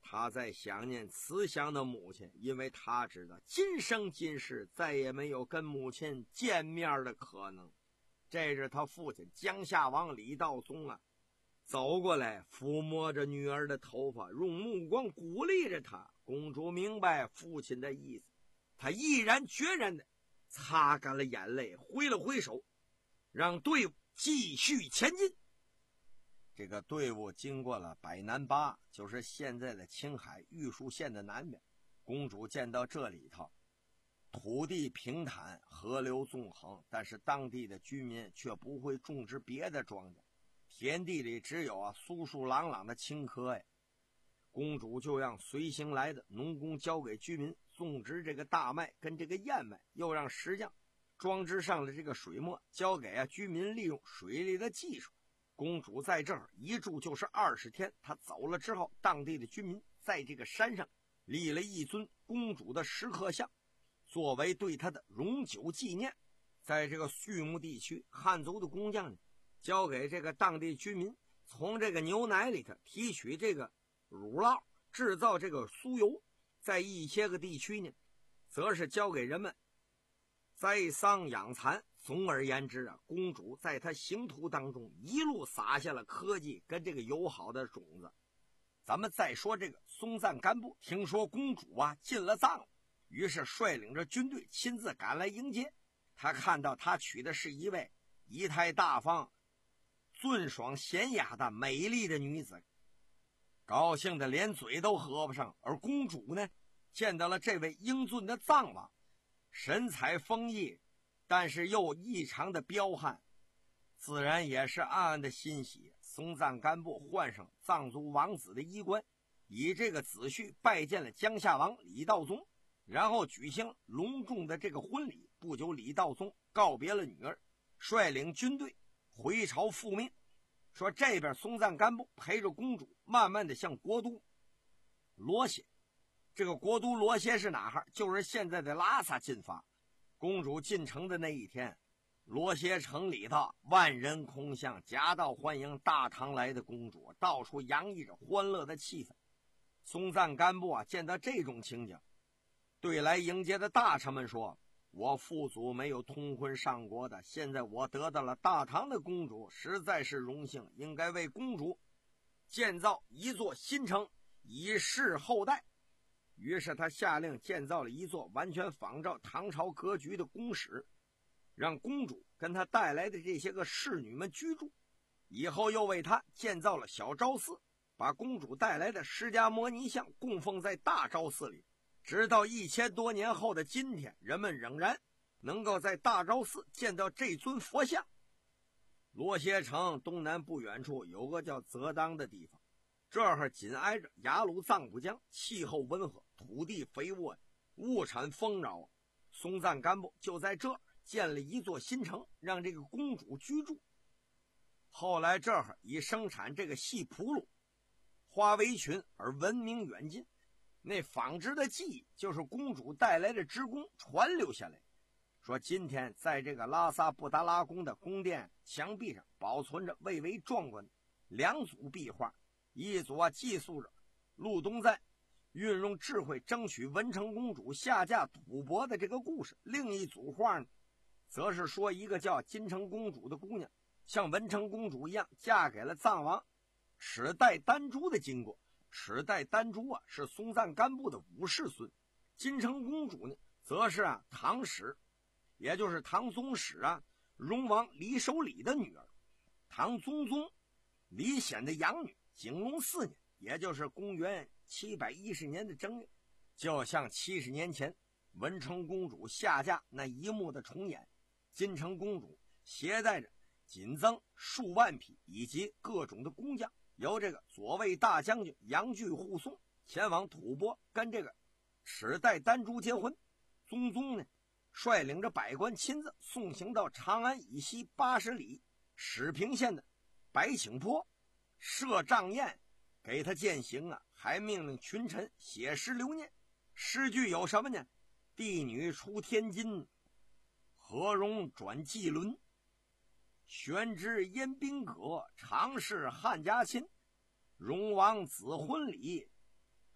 F: 他在想念慈祥的母亲，因为他知道今生今世再也没有跟母亲见面的可能。这是他父亲江夏王李道宗啊，走过来抚摸着女儿的头发，用目光鼓励着她。公主明白父亲的意思，她毅然决然的擦干了眼泪，挥了挥手，让队伍继续前进。这个队伍经过了百南巴，就是现在的青海玉树县的南边。公主见到这里头土地平坦，河流纵横，但是当地的居民却不会种植别的庄稼，田地里只有啊疏疏朗朗的青稞呀。公主就让随行来的农工交给居民种植这个大麦跟这个燕麦，又让石匠装置上了这个水磨，交给啊居民利用水利的技术。公主在这儿一住就是二十天，她走了之后，当地的居民在这个山上立了一尊公主的石刻像，作为对她的永久纪念。在这个畜牧地区，汉族的工匠呢，交给这个当地居民从这个牛奶里头提取这个乳酪，制造这个酥油。在一些个地区呢，则是交给人们栽桑养蚕。总而言之啊，公主在她行途当中一路撒下了科技跟这个友好的种子。咱们再说这个松赞干布，听说公主啊进了藏了，于是率领着军队亲自赶来迎接。他看到他娶的是一位仪态大方、俊爽娴雅的美丽的女子，高兴的连嘴都合不上。而公主呢，见到了这位英俊的藏王，神采丰溢，但是又异常的彪悍，自然也是暗暗的欣喜。松赞干布换上藏族王子的衣冠，以这个子婿拜见了江夏王李道宗，然后举行隆重的这个婚礼。不久，李道宗告别了女儿，率领军队回朝复命。说这边松赞干布陪着公主慢慢的向国都罗歇，这个国都罗歇是哪哈？就是现在的拉萨进发。公主进城的那一天，罗歇城里头万人空巷，夹道欢迎大唐来的公主，到处洋溢着欢乐的气氛。松赞干布啊，见到这种情景，对来迎接的大臣们说：我父祖没有通婚上国的，现在我得到了大唐的公主，实在是荣幸，应该为公主建造一座新城，以示后代。于是他下令建造了一座完全仿照唐朝格局的宫室，让公主跟他带来的这些个侍女们居住。以后又为他建造了小昭寺，把公主带来的释迦摩尼像供奉在大昭寺里。直到一千多年后的今天，人们仍然能够在大昭寺见到这尊佛像。罗歇城东南不远处有个叫泽当的地方，这儿紧挨着雅鲁藏布江，气候温和，土地肥沃，物产丰饶。松赞干布就在这儿建了一座新城，让这个公主居住。后来这儿以生产这个细蒲芦花围裙而闻名远近，那纺织的技艺就是公主带来的织工传留下来。说今天在这个拉萨布达拉宫的宫殿墙壁上保存着蔚为壮观的两组壁画，一组啊记述着陆东赞运用智慧争取文成公主下嫁吐蕃的这个故事，另一组画呢，则是说一个叫金城公主的姑娘像文成公主一样嫁给了藏王齿代丹珠的经过。齿代丹珠啊是松赞干布的五世孙，金城公主呢则是啊唐史，也就是唐宗室啊荣王李守礼的女儿，唐宗宗李显的养女。景隆四年，也就是公元七百一十年的正月，就像七十年前文成公主下嫁那一幕的重演。金城公主携带着锦增数万匹以及各种的工匠，由这个左卫大将军杨巨护送前往吐蕃，跟这个齿代丹珠结婚。宗宗呢率领着百官亲自送行到长安以西八十里始平县的白顷坡，设帐宴给他饯行啊，还命令群臣写诗留念。诗句有什么呢？帝女出天津，何荣转纪伦，玄之燕宾阁，常侍汉家亲，荣王子婚礼，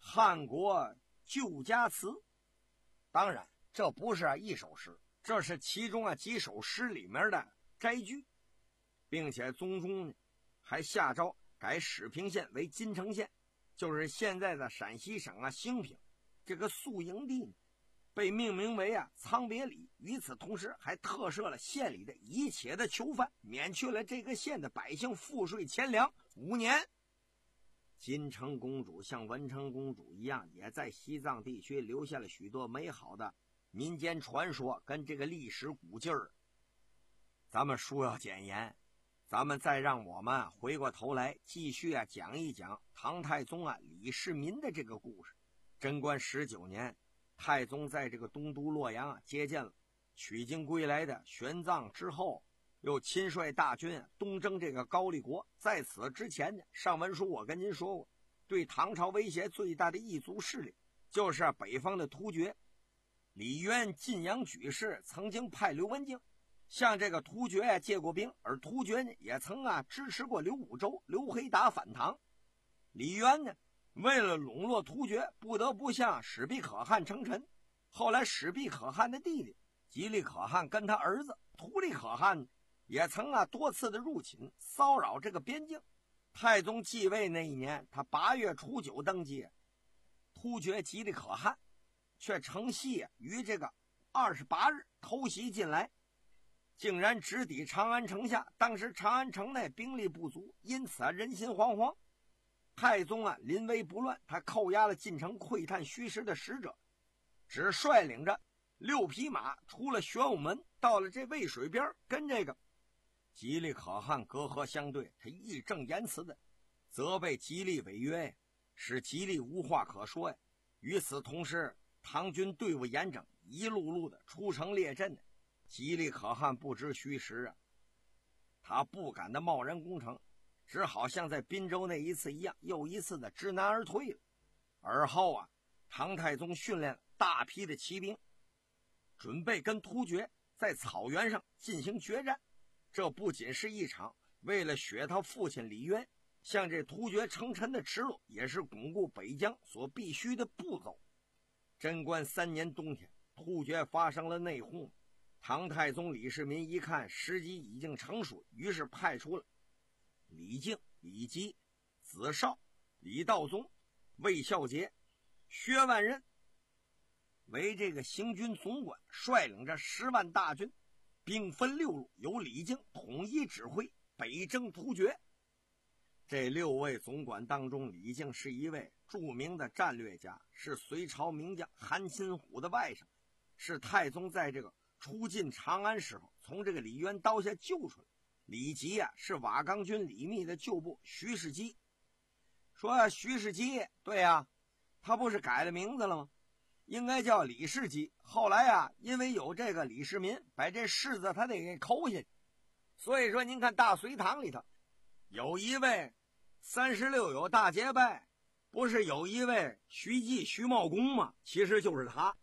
F: 汉国旧家词》。当然这不是一首诗，这是其中啊几首诗里面的摘句，并且宗中呢还下诏改始平县为金城县，就是现在的陕西省啊兴平。这个宿营地呢被命名为啊仓别里，与此同时还特赦了县里的一切的囚犯，免去了这个县的百姓赋税钱粮五年。金城公主像文成公主一样，也在西藏地区留下了许多美好的民间传说跟这个历史古劲儿。咱们书要简言，咱们再让我们回过头来继续啊讲一讲唐太宗啊李世民的这个故事。贞观十九年，太宗在这个东都洛阳啊接见了取经归来的玄奘之后，又亲率大军啊东征这个高丽国。在此之前呢，上文书我跟您说过，对唐朝威胁最大的异族势力就是北方的突厥。李渊晋阳举事曾经派刘文静向这个突厥啊借过兵，而突厥呢也曾啊支持过刘武周、刘黑达反唐。李渊呢为了笼络突厥，不得不向史必可汗称臣。后来史必可汗的弟弟吉利可汗跟他儿子图利可汗也曾啊多次的入侵骚扰这个边境。太宗继位那一年，他八月初九登基，突厥吉利可汗却乘隙于这个二十八日偷袭进来，竟然直抵长安城下。当时长安城内兵力不足，因此啊人心惶惶。太宗啊临危不乱，他扣押了进城窥探虚实的使者，只率领着六匹马出了玄武门，到了这渭水边，跟这个吉利可汗隔河相对。他义正言辞的责备吉利违约，使吉利无话可说呀。与此同时，唐军队伍严整，一路路的出城列阵。吉利可汗不知虚实啊，他不敢的贸然攻城，只好像在滨州那一次一样，又一次的知难而退了。而后啊，唐太宗训练了大批的骑兵，准备跟突厥在草原上进行决战。这不仅是一场为了雪他父亲李渊向这突厥称臣的耻辱，也是巩固北疆所必须的步骤。贞观三年冬天，突厥发生了内讧。唐太宗李世民一看时机已经成熟，于是派出了李靖、李吉、子绍、李道宗、魏孝杰、薛万仞为这个行军总管，率领着十万大军，兵分六路，由李靖统一指挥，北征突厥。这六位总管当中，李靖是一位著名的战略家，是隋朝名将韩擒虎的外甥，是太宗在这个出进长安时候从这个李渊刀下救出来。李吉啊，是瓦岗军李密的旧部徐世基。说、啊、徐世基，对啊，他不是改了名字了吗？应该叫李世基。后来啊，因为有这个李世民，把这世字他得给抠下去。所以说您看大隋唐里头有一位三十六有大结拜，不是有一位徐继徐茂公吗？其实就是他。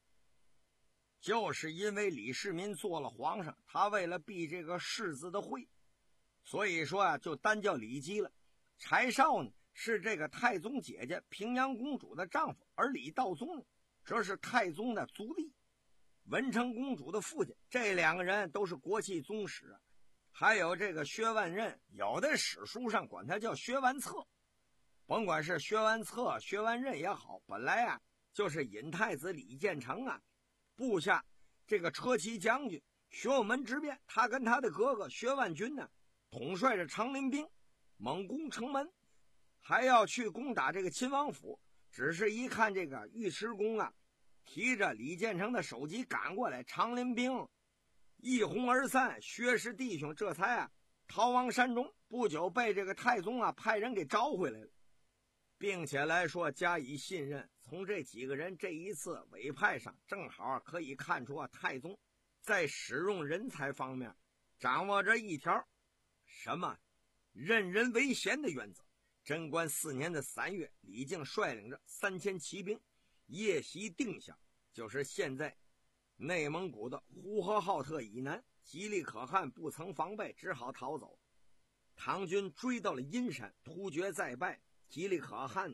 F: 就是因为李世民做了皇上，他为了避这个世字的讳，所以说啊就单叫李基了。柴绍呢是这个太宗姐姐平阳公主的丈夫，而李道宗呢则是太宗的族弟，文成公主的父亲。这两个人都是国戚宗室。还有这个薛万仞，有的史书上管他叫薛万策。甭管是薛万策、薛万仞也好，本来啊就是尹太子李建成啊部下这个车骑将军，玄武门之变，他跟他的哥哥薛万军呢统帅着长林兵猛攻城门，还要去攻打这个亲王府。只是一看这个尉迟恭啊提着李建成的首级赶过来，长林兵一哄而散，薛氏弟兄这才啊逃往山中。不久被这个太宗啊派人给招回来了，并且来说加以信任。从这几个人这一次委派上，正好可以看出啊太宗在使用人才方面掌握着一条什么任人唯贤的原则。贞观四年的三月，李靖率领着三千骑兵夜袭定襄，就是现在内蒙古的呼和浩特以南。吉利可汗不曾防备，只好逃走。唐军追到了阴山，突厥再败，吉利可汗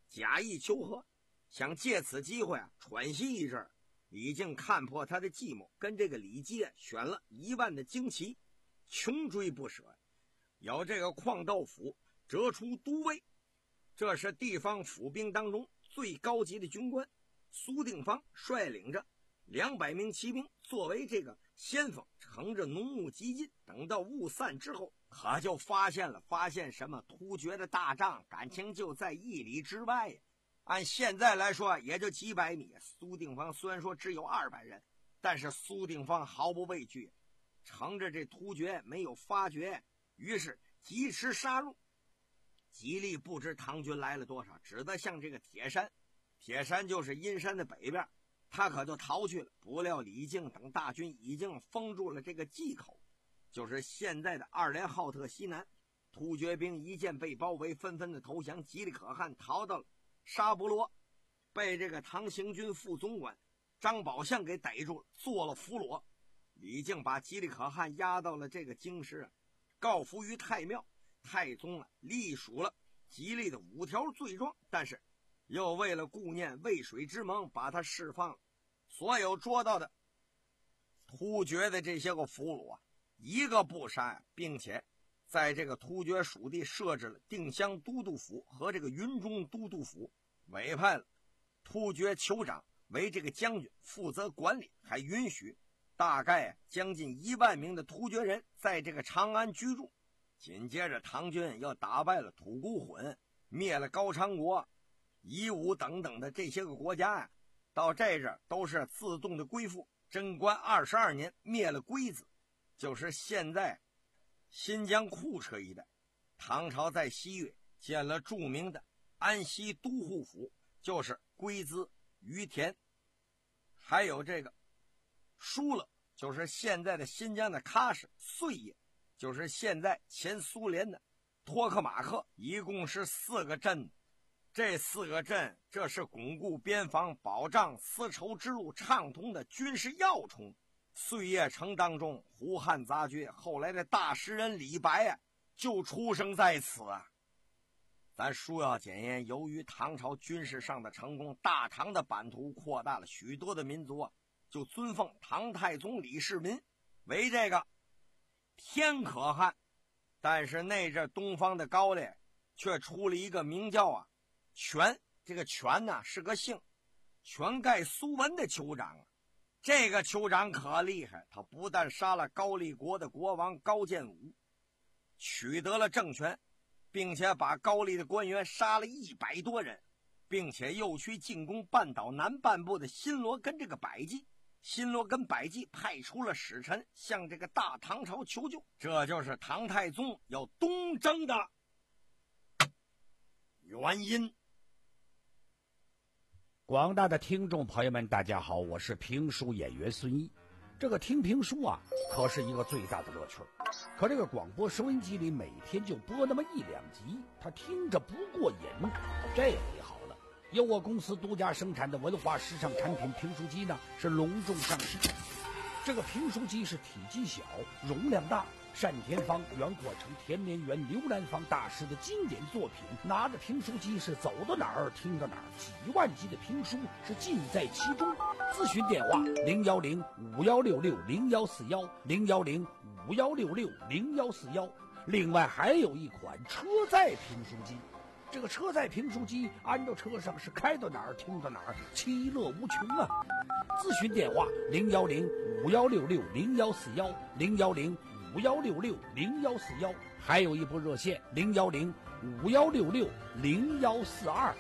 F: 假意求和，想借此机会啊喘息一阵。李靖看破他的计谋，跟这个李杰选了一万的旌旗，穷追不舍，要这个矿道府折出都尉。这是地方府兵当中最高级的军官，苏定方率领着两百名骑兵作为这个先锋，乘着浓雾急进。等到雾散之后，可就发现了发现什么突厥的大帐，感情就在一里之外呀。按现在来说也就几百米，苏定方虽然说只有二百人，但是苏定方毫不畏惧，乘着这突厥没有发觉，于是疾驰杀入。吉利不知唐军来了多少，只得向这个铁山，铁山就是阴山的北边，他可就逃去了。不料李靖等大军已经封住了这个蓟口，就是现在的二连浩特西南。突厥兵一见被包围，纷纷的投降。吉利可汗逃到了沙布罗，被这个唐行军副总管张宝相给逮住了，做了俘虏。李靖把吉利可汗押到了这个京师，告服于太庙。太宗啊，隶属了吉利的五条罪状，但是又为了顾念渭水之盟，把他释放了。所有捉到的突厥的这些个俘虏啊，一个不杀，并且在这个突厥属地设置了定襄都督府和这个云中都督府，委派了突厥酋长为这个将军，负责管理，还允许大概将近一万名的突厥人在这个长安居住。紧接着唐军又打败了吐谷浑，灭了高昌国、夷吾等等的这些个国家呀，到这阵都是自动的归附。贞观二十二年灭了龟子，就是现在新疆库车一带。唐朝在西岳建了著名的安西都护府，就是龟兹、于田，还有这个疏勒，就是现在的新疆的喀什、碎叶，就是现在前苏联的托克马克，一共是四个镇。这四个镇，这是巩固边防、保障丝绸之路畅通的军事要冲。碎叶城当中，胡汉杂居后来的大诗人李白啊，就出生在此啊。咱书要检验，由于唐朝军事上的成功，大唐的版图扩大了许多的民族啊，就尊奉唐太宗李世民为这个天可汗。但是那阵东方的高丽却出了一个名叫啊权，这个权呢是个姓，权盖苏文的酋长啊。这个酋长可厉害，他不但杀了高丽国的国王高渐武，取得了政权，并且把高丽的官员杀了一百多人，并且又去进攻半岛南半部的新罗跟这个百济。新罗跟百济派出了使臣向这个大唐朝求救，这就是唐太宗要东征的原因。
D: 广大的听众朋友们，大家好，我是评书演员孙一。这个听评书啊，可是一个最大的乐趣。可这个广播收音机里每天就播那么一两集，他听着不过瘾。这回好了，由我公司独家生产的文化时尚产品评书机呢，是隆重上市。这个评书机是体积小，容量大，单田芳、袁阔成、田连元、刘兰芳大师的经典作品。拿着评书机是走到哪儿听到哪儿，几万集的评书是尽在其中。咨询电话零幺零五幺六六零幺四幺零幺零五幺六六零幺四幺。另外还有一款车载评书机。这个车载评书机安到车上是开到哪儿听到哪儿，其乐无穷啊！咨询电话零幺零五幺六六零幺四幺零幺零五幺六六零幺四幺，还有一部热线零幺零五幺六六零幺四二。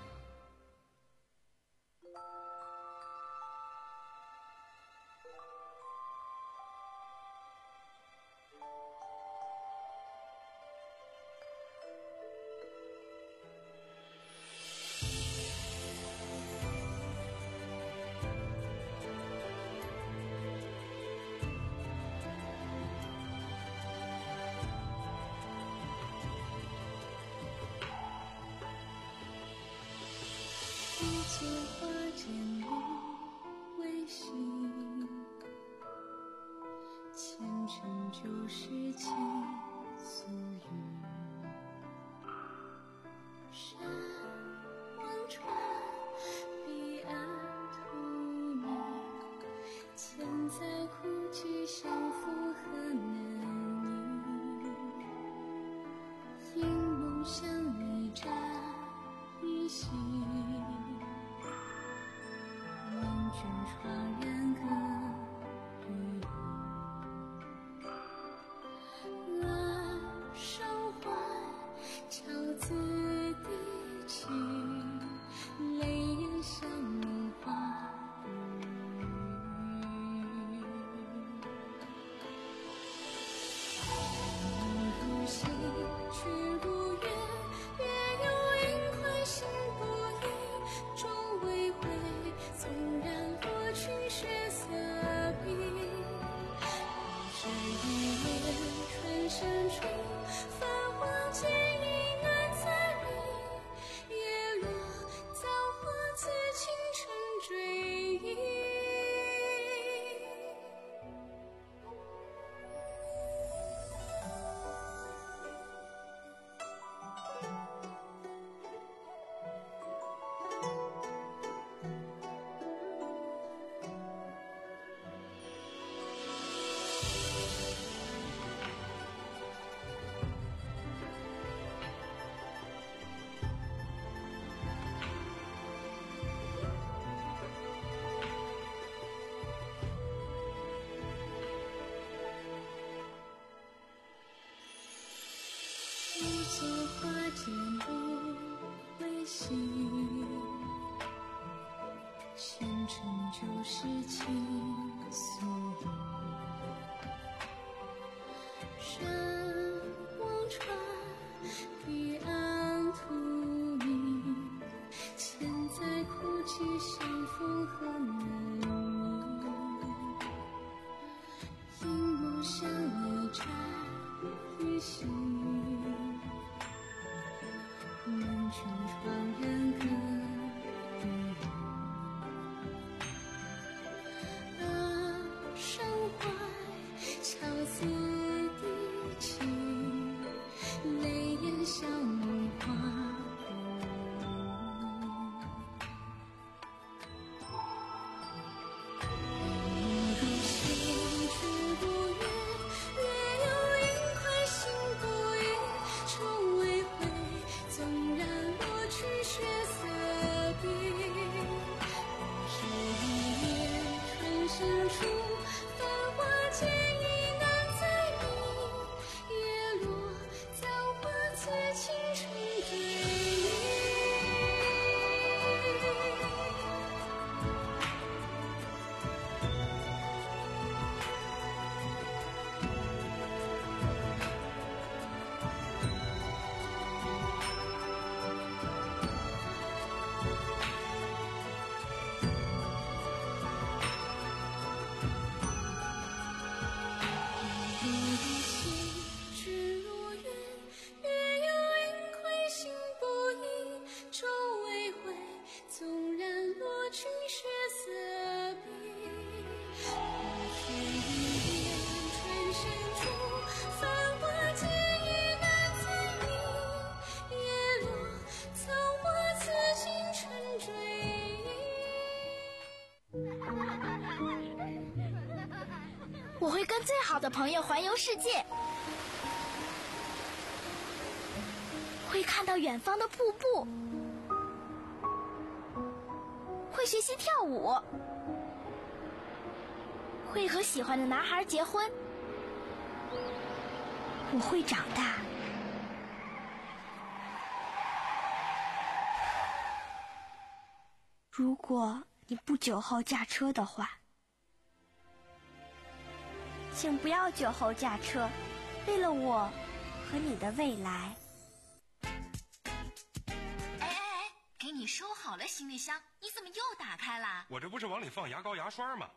C: 借花间露微醺，前尘旧事情诉语。山外前尘就是情所依。山望穿，彼岸荼蘼，千载苦寂相逢何能已？一梦相依沾于心语，梦中怆然各独语。啊，山怀憔悴的情，泪眼笑梦花如心之如月，月有盈亏心不移，愁未悔，纵然落去血色笔。这一夜春深处，繁华渐已难再明，叶落葬花自倾城对影。如心之如月，月有盈亏心不移，愁未悔，纵然落尽血色笔。这一夜春深处，繁华渐已难再明，叶落葬花自倾城追影。
H: 我会跟最好的朋友环游世界，会看到远方的瀑布，会学习跳舞，会和喜欢的男孩结婚。我会长大。如果你不酒后驾车的话，请不要酒后驾车，为了我和你的未来。
G: 哎哎哎，给你收好了行李箱，你怎么又打开了？
L: 我这不是往里放牙膏牙刷吗？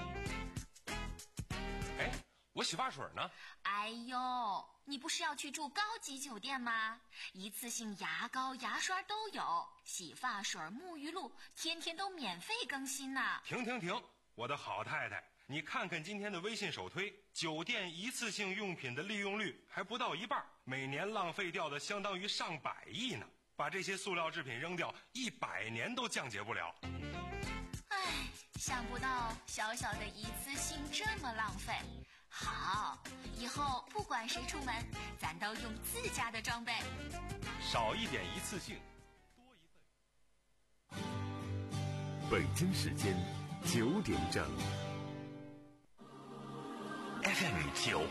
L: 哎，我洗发水呢？
G: 哎呦，你不是要去住高级酒店吗？一次性牙膏牙刷都有，洗发水沐浴露天天都免费更新呢。
L: 停停停，我的好太太，你看看今天的微信首推，酒店一次性用品的利用率还不到一半，每年浪费掉的相当于上百亿呢。把这些塑料制品扔掉，一百年都降解不了。
G: 唉，想不到小小的一次性这么浪费。好，以后不管谁出门，咱都用自家的装备。
L: 少一点一次性，多一份。
A: 北京时间九点整。
B: F M 九